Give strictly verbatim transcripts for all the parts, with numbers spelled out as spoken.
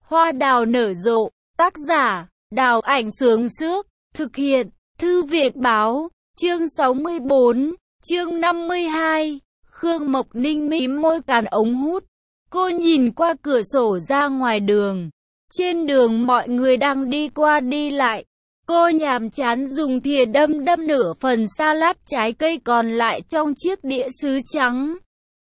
Hoa đào nở rộ, tác giả, Đào Ảnh Sướng Sước, thực hiện, Thư viện Báo, chương sáu mươi bốn, chương năm mươi hai, Khương Mộc Ninh mím môi càn ống hút. Cô nhìn qua cửa sổ ra ngoài đường. Trên đường mọi người đang đi qua đi lại. Cô nhàm chán dùng thìa đâm đâm nửa phần salad trái cây còn lại trong chiếc đĩa sứ trắng.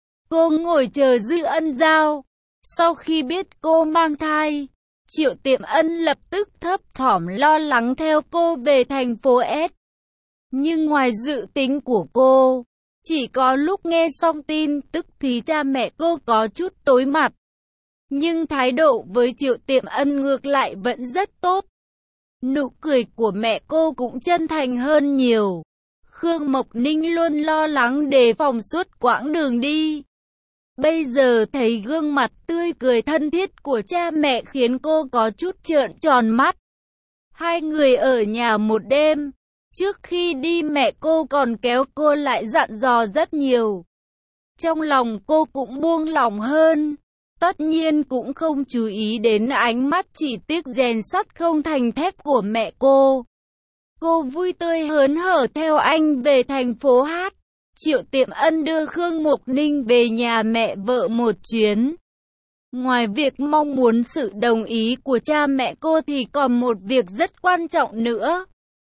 Cô ngồi chờ Dư Ân giao. Sau khi biết cô mang thai, Triệu Tiệm Ân lập tức thấp thỏm lo lắng theo cô về thành phố S. Nhưng ngoài dự tính của cô, chỉ có lúc nghe xong tin tức thì cha mẹ cô có chút tối mặt. Nhưng thái độ với Triệu Tiệm Ân ngược lại vẫn rất tốt. Nụ cười của mẹ cô cũng chân thành hơn nhiều. Khương Mộc Ninh luôn lo lắng đề phòng suốt quãng đường đi. Bây giờ thấy gương mặt tươi cười thân thiết của cha mẹ khiến cô có chút trợn tròn mắt. Hai người ở nhà một đêm. Trước khi đi mẹ cô còn kéo cô lại dặn dò rất nhiều. Trong lòng cô cũng buông lỏng hơn. Tất nhiên cũng không chú ý đến ánh mắt chỉ tiếc rèn sắt không thành thép của mẹ cô. Cô vui tươi hớn hở theo anh về thành phố Hát. Triệu Tiệm Ân đưa Khương Mộc Ninh về nhà mẹ vợ một chuyến. Ngoài việc mong muốn sự đồng ý của cha mẹ cô thì còn một việc rất quan trọng nữa.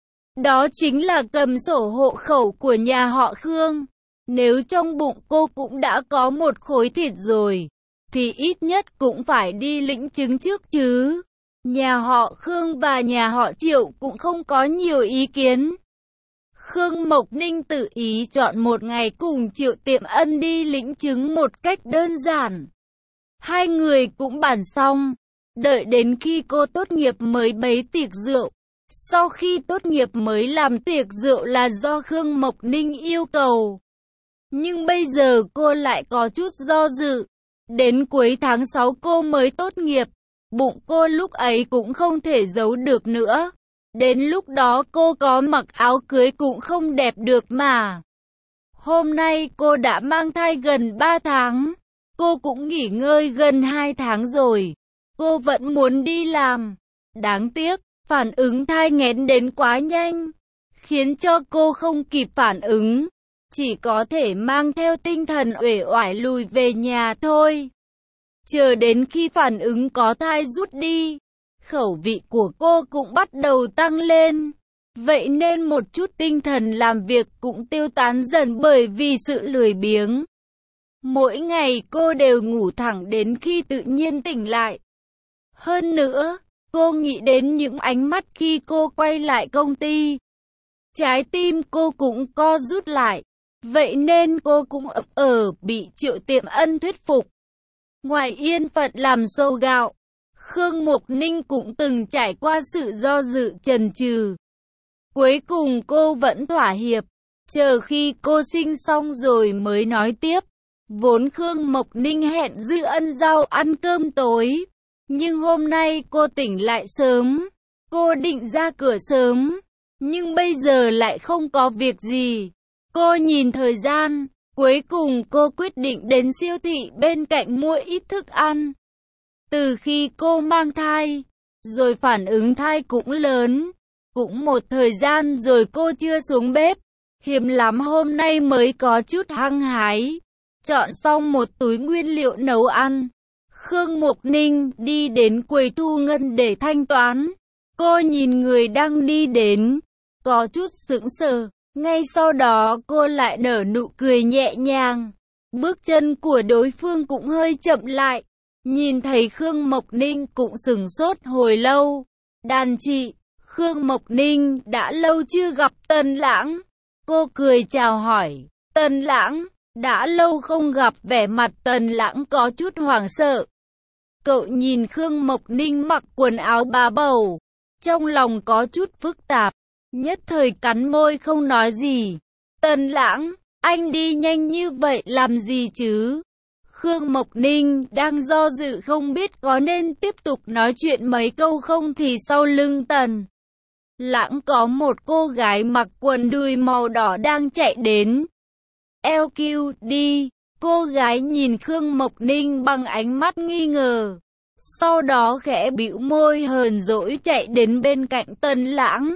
Đó chính là cầm sổ hộ khẩu của nhà họ Khương. Nếu trong bụng cô cũng đã có một khối thịt rồi, thì ít nhất cũng phải đi lĩnh chứng trước chứ. Nhà họ Khương và nhà họ Triệu cũng không có nhiều ý kiến. Khương Mộc Ninh tự ý chọn một ngày cùng Triệu Tiệm Ân đi lĩnh chứng một cách đơn giản. Hai người cũng bàn xong, đợi đến khi cô tốt nghiệp mới bấy tiệc rượu. Sau khi tốt nghiệp mới làm tiệc rượu là do Khương Mộc Ninh yêu cầu. Nhưng bây giờ cô lại có chút do dự. Đến cuối tháng sáu cô mới tốt nghiệp. Bụng cô lúc ấy cũng không thể giấu được nữa. Đến lúc đó cô có mặc áo cưới cũng không đẹp được mà. Hôm nay cô đã mang thai gần ba tháng. Cô cũng nghỉ ngơi gần hai tháng rồi. Cô vẫn muốn đi làm. Đáng tiếc, phản ứng thai nghén đến quá nhanh, khiến cho cô không kịp phản ứng. Chỉ có thể mang theo tinh thần uể oải lùi về nhà thôi. Chờ đến khi phản ứng có thai rút đi, khẩu vị của cô cũng bắt đầu tăng lên. Vậy nên một chút tinh thần làm việc cũng tiêu tán dần bởi vì sự lười biếng. Mỗi ngày cô đều ngủ thẳng đến khi tự nhiên tỉnh lại. Hơn nữa, cô nghĩ đến những ánh mắt khi cô quay lại công ty. Trái tim cô cũng co rút lại. Vậy nên cô cũng ậm ờ bị Triệu Tiệm Ân thuyết phục. Ngoài yên phận làm xâu gạo, Khương Mộc Ninh cũng từng trải qua sự do dự chần chừ. Cuối cùng cô vẫn thỏa hiệp, chờ khi cô sinh xong rồi mới nói tiếp. Vốn Khương Mộc Ninh hẹn Dư Ân giao ăn cơm tối, nhưng hôm nay cô tỉnh lại sớm. Cô định ra cửa sớm, nhưng bây giờ lại không có việc gì. Cô nhìn thời gian, cuối cùng cô quyết định đến siêu thị bên cạnh mua ít thức ăn. Từ khi cô mang thai, rồi phản ứng thai cũng lớn. Cũng một thời gian rồi cô chưa xuống bếp. Hiếm lắm hôm nay mới có chút hăng hái. Chọn xong một túi nguyên liệu nấu ăn. Khương Mộc Ninh đi đến quầy thu ngân để thanh toán. Cô nhìn người đang đi đến, có chút sững sờ. Ngay sau đó cô lại nở nụ cười nhẹ nhàng. Bước chân của đối phương cũng hơi chậm lại. Nhìn thấy Khương Mộc Ninh cũng sửng sốt hồi lâu. Đàn chị, Khương Mộc Ninh đã lâu chưa gặp Tần Lãng. Cô cười chào hỏi. Tần Lãng, đã lâu không gặp. Vẻ mặt Tần Lãng có chút hoảng sợ. Cậu nhìn Khương Mộc Ninh mặc quần áo bá bầu, trong lòng có chút phức tạp. Nhất thời cắn môi không nói gì. Tần Lãng, anh đi nhanh như vậy làm gì chứ? Khương Mộc Ninh đang do dự không biết có nên tiếp tục nói chuyện mấy câu không thì sau lưng Tần Lãng có một cô gái mặc quần đùi màu đỏ đang chạy đến. lờ quy đi, cô gái nhìn Khương Mộc Ninh bằng ánh mắt nghi ngờ. Sau đó khẽ bĩu môi hờn dỗi chạy đến bên cạnh Tần Lãng,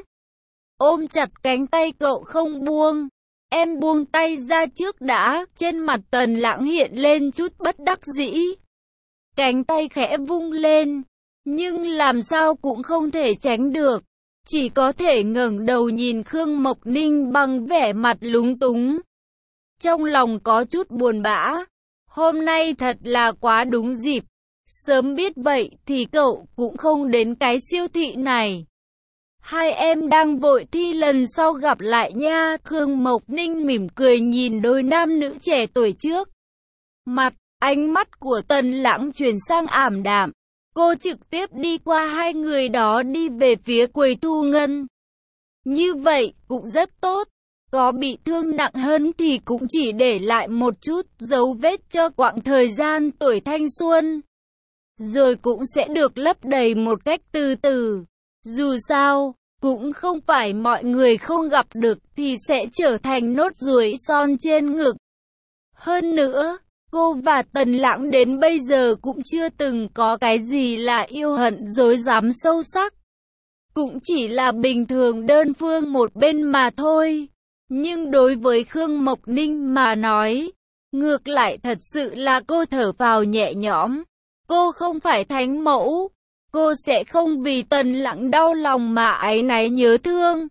ôm chặt cánh tay cậu không buông. Em buông tay ra trước đã. Trên mặt Tần Lãng hiện lên chút bất đắc dĩ. Cánh tay khẽ vung lên, nhưng làm sao cũng không thể tránh được. Chỉ có thể ngẩng đầu nhìn Khương Mộc Ninh bằng vẻ mặt lúng túng. Trong lòng có chút buồn bã. Hôm nay thật là quá đúng dịp. Sớm biết vậy thì cậu cũng không đến cái siêu thị này. Hai em đang vội thi lần sau gặp lại nha. Khương Mộc Ninh mỉm cười nhìn đôi nam nữ trẻ tuổi trước mặt. Ánh mắt của Tần Lãng chuyển sang ảm đạm. Cô trực tiếp đi qua hai người đó đi về phía quầy thu ngân. Như vậy cũng rất tốt. Có bị thương nặng hơn thì cũng chỉ để lại một chút dấu vết cho quãng thời gian tuổi thanh xuân. Rồi cũng sẽ được lấp đầy một cách từ từ. Dù sao, cũng không phải mọi người không gặp được thì sẽ trở thành nốt ruồi son trên ngực. Hơn nữa, cô và Tần Lãng đến bây giờ cũng chưa từng có cái gì là yêu hận dối dám sâu sắc. Cũng chỉ là bình thường đơn phương một bên mà thôi. Nhưng đối với Khương Mộc Ninh mà nói, ngược lại thật sự là cô thở phào nhẹ nhõm. Cô không phải thánh mẫu. Cô sẽ không vì Tần Lãng đau lòng mà áy náy nhớ thương.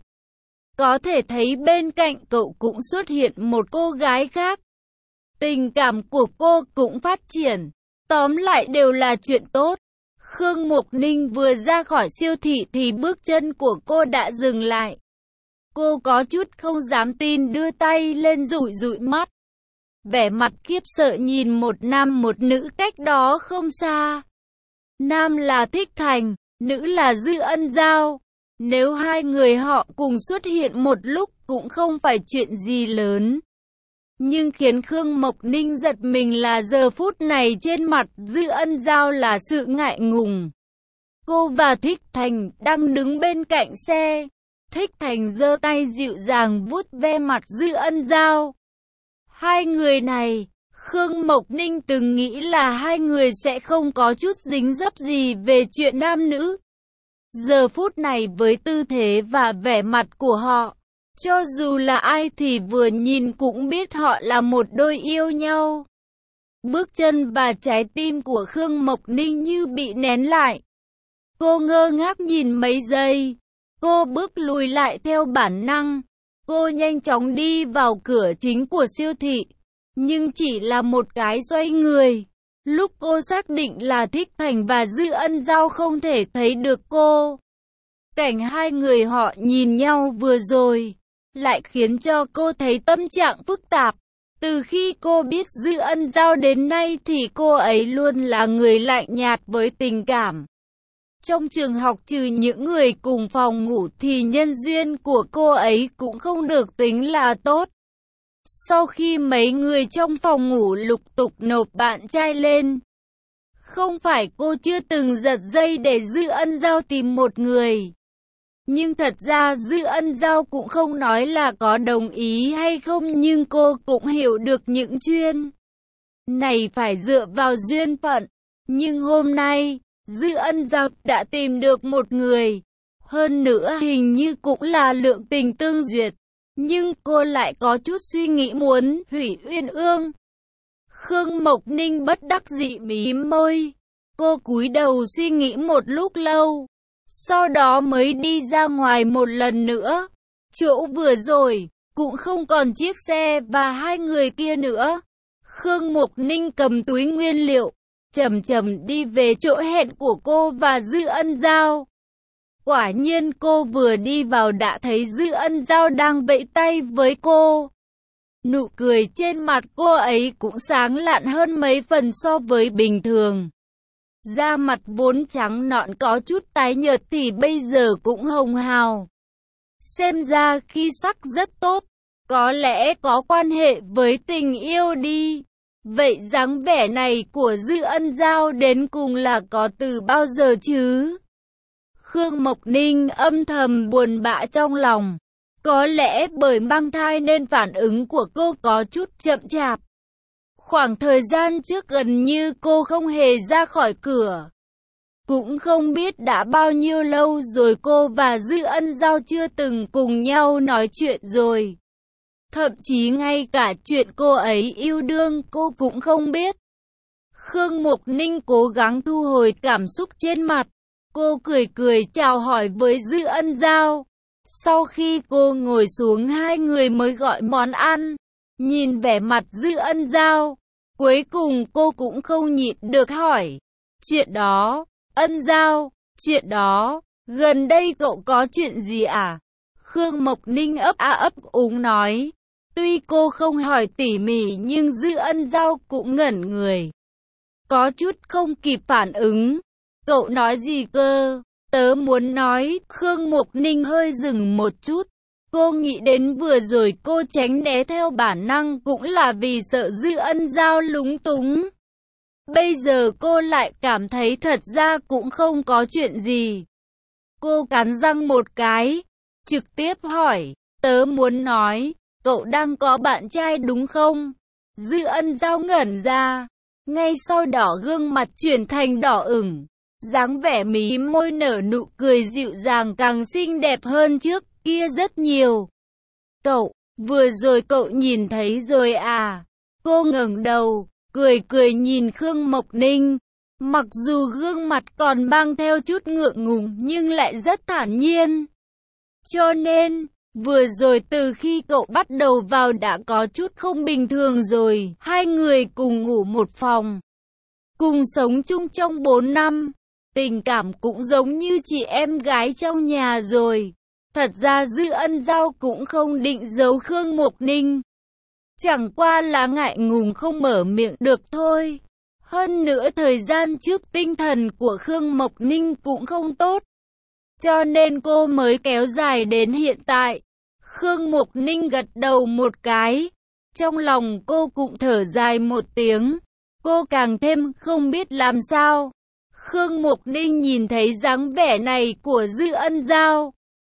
Có thể thấy bên cạnh cậu cũng xuất hiện một cô gái khác. Tình cảm của cô cũng phát triển. Tóm lại đều là chuyện tốt. Khương Mộc Ninh vừa ra khỏi siêu thị thì bước chân của cô đã dừng lại. Cô có chút không dám tin đưa tay lên dụi dụi mắt. Vẻ mặt khiếp sợ nhìn một nam một nữ cách đó không xa. Nam là Thích Thành, nữ là Dư Ân Giao. Nếu hai người họ cùng xuất hiện một lúc cũng không phải chuyện gì lớn. Nhưng khiến Khương Mộc Ninh giật mình là giờ phút này trên mặt Dư Ân Giao là sự ngại ngùng. Cô và Thích Thành đang đứng bên cạnh xe. Thích Thành giơ tay dịu dàng vuốt ve mặt Dư Ân Giao. Hai người này, Khương Mộc Ninh từng nghĩ là hai người sẽ không có chút dính dấp gì về chuyện nam nữ. Giờ phút này với tư thế và vẻ mặt của họ, cho dù là ai thì vừa nhìn cũng biết họ là một đôi yêu nhau. Bước chân và trái tim của Khương Mộc Ninh như bị nén lại. Cô ngơ ngác nhìn mấy giây. Cô bước lùi lại theo bản năng. Cô nhanh chóng đi vào cửa chính của siêu thị. Nhưng chỉ là một cái xoay người. Lúc cô xác định là Thích Thành và Dư Ân Giao không thể thấy được cô. Cảnh hai người họ nhìn nhau vừa rồi lại khiến cho cô thấy tâm trạng phức tạp. Từ khi cô biết Dư Ân Giao đến nay thì cô ấy luôn là người lạnh nhạt với tình cảm. Trong trường học trừ những người cùng phòng ngủ thì nhân duyên của cô ấy cũng không được tính là tốt. Sau khi mấy người trong phòng ngủ lục tục nộp bạn trai lên, không phải cô chưa từng giật dây để Dư Ân Giao tìm một người. Nhưng thật ra Dư Ân Giao cũng không nói là có đồng ý hay không, nhưng cô cũng hiểu được những chuyện này phải dựa vào duyên phận. Nhưng hôm nay, Dư Ân Giao đã tìm được một người. Hơn nữa hình như cũng là lượng tình tương duyệt. Nhưng cô lại có chút suy nghĩ muốn hủy Uyên Ương. Khương Mộc Ninh bất đắc dĩ mím môi. Cô cúi đầu suy nghĩ một lúc lâu. Sau đó mới đi ra ngoài một lần nữa. Chỗ vừa rồi, cũng không còn chiếc xe và hai người kia nữa. Khương Mộc Ninh cầm túi nguyên liệu, chậm chậm đi về chỗ hẹn của cô và Dư Ân Giao. Quả nhiên cô vừa đi vào đã thấy Dư Ân Giao đang vẫy tay với cô. Nụ cười trên mặt cô ấy cũng sáng lạn hơn mấy phần so với bình thường. Da mặt vốn trắng nõn có chút tái nhợt thì bây giờ cũng hồng hào. Xem ra khí sắc rất tốt, có lẽ có quan hệ với tình yêu đi. Vậy dáng vẻ này của Dư Ân Giao đến cùng là có từ bao giờ chứ? Khương Mộc Ninh âm thầm buồn bã trong lòng. Có lẽ bởi mang thai nên phản ứng của cô có chút chậm chạp. Khoảng thời gian trước gần như cô không hề ra khỏi cửa. Cũng không biết đã bao nhiêu lâu rồi cô và Dư Ân Giao chưa từng cùng nhau nói chuyện rồi. Thậm chí ngay cả chuyện cô ấy yêu đương cô cũng không biết. Khương Mục Ninh cố gắng thu hồi cảm xúc trên mặt. Cô cười cười chào hỏi với Dư Ân Giao. Sau khi cô ngồi xuống hai người mới gọi món ăn. Nhìn vẻ mặt Dư Ân Giao, cuối cùng cô cũng không nhịn được hỏi. Chuyện đó, Ân Giao, chuyện đó, gần đây cậu có chuyện gì à? Khương Mộc Ninh ấp a ấp úng nói. Tuy cô không hỏi tỉ mỉ nhưng Dư Ân Giao cũng ngẩn người. Có chút không kịp phản ứng. Cậu nói gì cơ? Tớ muốn nói. Khương Mộc Ninh hơi dừng một chút. Cô nghĩ đến vừa rồi cô tránh né theo bản năng cũng là vì sợ Dư Ân Giao lúng túng. Bây giờ cô lại cảm thấy thật ra cũng không có chuyện gì. Cô cắn răng một cái, trực tiếp hỏi, tớ muốn nói, cậu đang có bạn trai đúng không? Dư Ân Giao ngẩn ra, ngay sau đó gương mặt chuyển thành đỏ ửng, dáng vẻ mí môi nở nụ cười dịu dàng càng xinh đẹp hơn trước kia rất nhiều. Cậu, vừa rồi cậu nhìn thấy rồi à? Cô ngẩng đầu, cười cười nhìn Khương Mộc Ninh. Mặc dù gương mặt còn mang theo chút ngượng ngùng nhưng lại rất thản nhiên. Cho nên, vừa rồi từ khi cậu bắt đầu vào đã có chút không bình thường rồi. Hai người cùng ngủ một phòng, cùng sống chung trong bốn năm. Tình cảm cũng giống như chị em gái trong nhà rồi. Thật ra Dư Ân Giao cũng không định giấu Khương Mộc Ninh. Chẳng qua là ngại ngùng không mở miệng được thôi. Hơn nữa thời gian trước tinh thần của Khương Mộc Ninh cũng không tốt. Cho nên cô mới kéo dài đến hiện tại. Khương Mộc Ninh gật đầu một cái. Trong lòng cô cũng thở dài một tiếng. Cô càng thêm không biết làm sao. Khương Mộc Ninh nhìn thấy dáng vẻ này của Dư Ân Giao.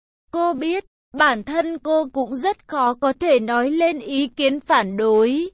Cô biết, bản thân cô cũng rất khó có thể nói lên ý kiến phản đối.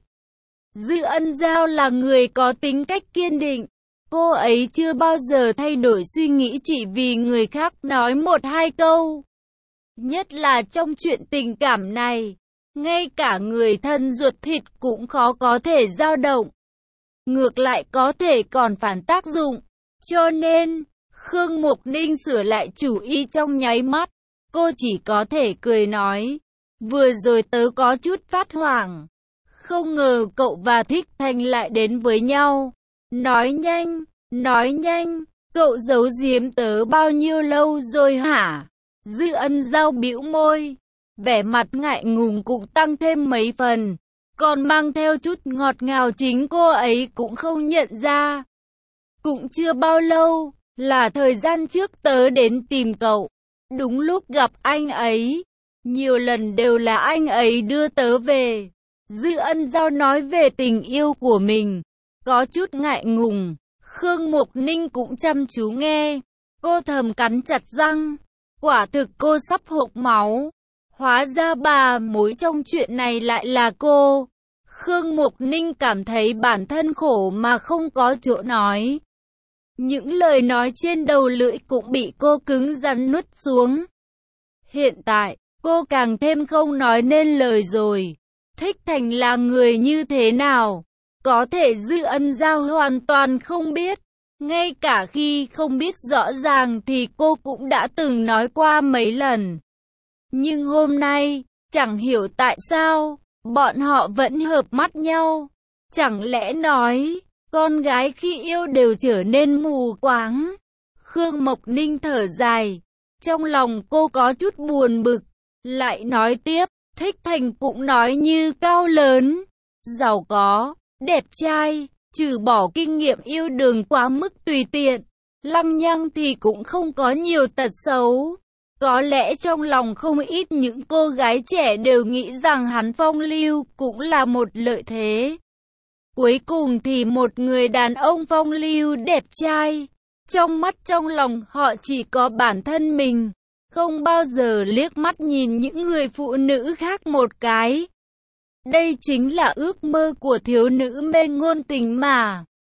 Dư Ân Giao là người có tính cách kiên định. Cô ấy chưa bao giờ thay đổi suy nghĩ chỉ vì người khác nói một hai câu. Nhất là trong chuyện tình cảm này, ngay cả người thân ruột thịt cũng khó có thể dao động. Ngược lại có thể còn phản tác dụng. Cho nên, Khương Mộc Ninh sửa lại chủ ý trong nháy mắt. Cô chỉ có thể cười nói, vừa rồi tớ có chút phát hoảng. Không ngờ cậu và Thích Thành lại đến với nhau. Nói nhanh, nói nhanh, cậu giấu giếm tớ bao nhiêu lâu rồi hả? Dư Ân Giao bĩu môi, vẻ mặt ngại ngùng cũng tăng thêm mấy phần. Còn mang theo chút ngọt ngào chính cô ấy cũng không nhận ra. Cũng chưa bao lâu, là thời gian trước tớ đến tìm cậu. Đúng lúc gặp anh ấy, nhiều lần đều là anh ấy đưa tớ về. Dư Ân Giao nói về tình yêu của mình, có chút ngại ngùng. Khương Mộc Ninh cũng chăm chú nghe, cô thầm cắn chặt răng. Quả thực cô sắp hộc máu. Hóa ra bà mối trong chuyện này lại là cô. Khương Mộc Ninh cảm thấy bản thân khổ mà không có chỗ nói. Những lời nói trên đầu lưỡi cũng bị cô cứng rắn nuốt xuống. Hiện tại, cô càng thêm không nói nên lời rồi. Thích Thành là người như thế nào? Có thể Dư Ân Giao hoàn toàn không biết. Ngay cả khi không biết rõ ràng thì cô cũng đã từng nói qua mấy lần. Nhưng hôm nay, chẳng hiểu tại sao, bọn họ vẫn hợp mắt nhau. Chẳng lẽ nói, con gái khi yêu đều trở nên mù quáng? Khương Mộc Ninh thở dài, trong lòng cô có chút buồn bực. Lại nói tiếp, Thích Thành cũng nói như cao lớn, giàu có, đẹp trai, trừ bỏ kinh nghiệm yêu đương quá mức tùy tiện, lăng nhăng thì cũng không có nhiều tật xấu. Có lẽ trong lòng không ít những cô gái trẻ đều nghĩ rằng hắn phong lưu cũng là một lợi thế. Cuối cùng thì một người đàn ông phong lưu đẹp trai, trong mắt trong lòng họ chỉ có bản thân mình, không bao giờ liếc mắt nhìn những người phụ nữ khác một cái. Đây chính là ước mơ của thiếu nữ mê ngôn tình mà.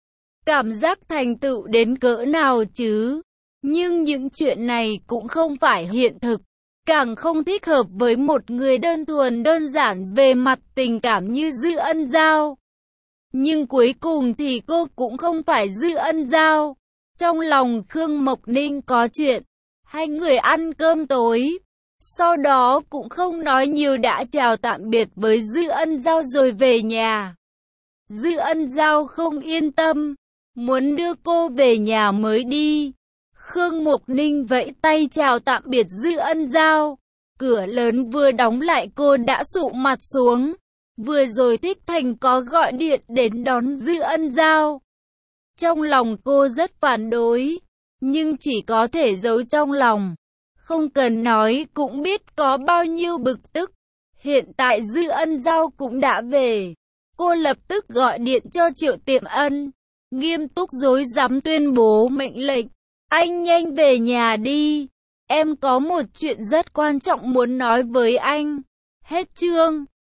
cảm giác thành tựu đến cỡ nào chứ? Nhưng những chuyện này cũng không phải hiện thực, càng không thích hợp với một người đơn thuần đơn giản về mặt tình cảm như Dư Ân Giao. Nhưng cuối cùng thì cô cũng không phải Dư Ân Giao. Trong lòng Khương Mộc Ninh có chuyện, hai người ăn cơm tối, sau đó cũng không nói nhiều đã chào tạm biệt với Dư Ân Giao rồi về nhà. Dư Ân Giao không yên tâm, muốn đưa cô về nhà mới đi. Khương Mộc Ninh vẫy tay chào tạm biệt Dư Ân Giao. Cửa lớn vừa đóng lại cô đã sụ mặt xuống. Vừa rồi Thích Thành có gọi điện đến đón Dư Ân Giao. Trong lòng cô rất phản đối, nhưng chỉ có thể giấu trong lòng. Không cần nói cũng biết có bao nhiêu bực tức. Hiện tại Dư Ân Giao cũng đã về. Cô lập tức gọi điện cho Triệu Tiệm Ân, nghiêm túc rối rắm tuyên bố mệnh lệnh. Anh nhanh về nhà đi. Em có một chuyện rất quan trọng muốn nói với anh. Hết chương.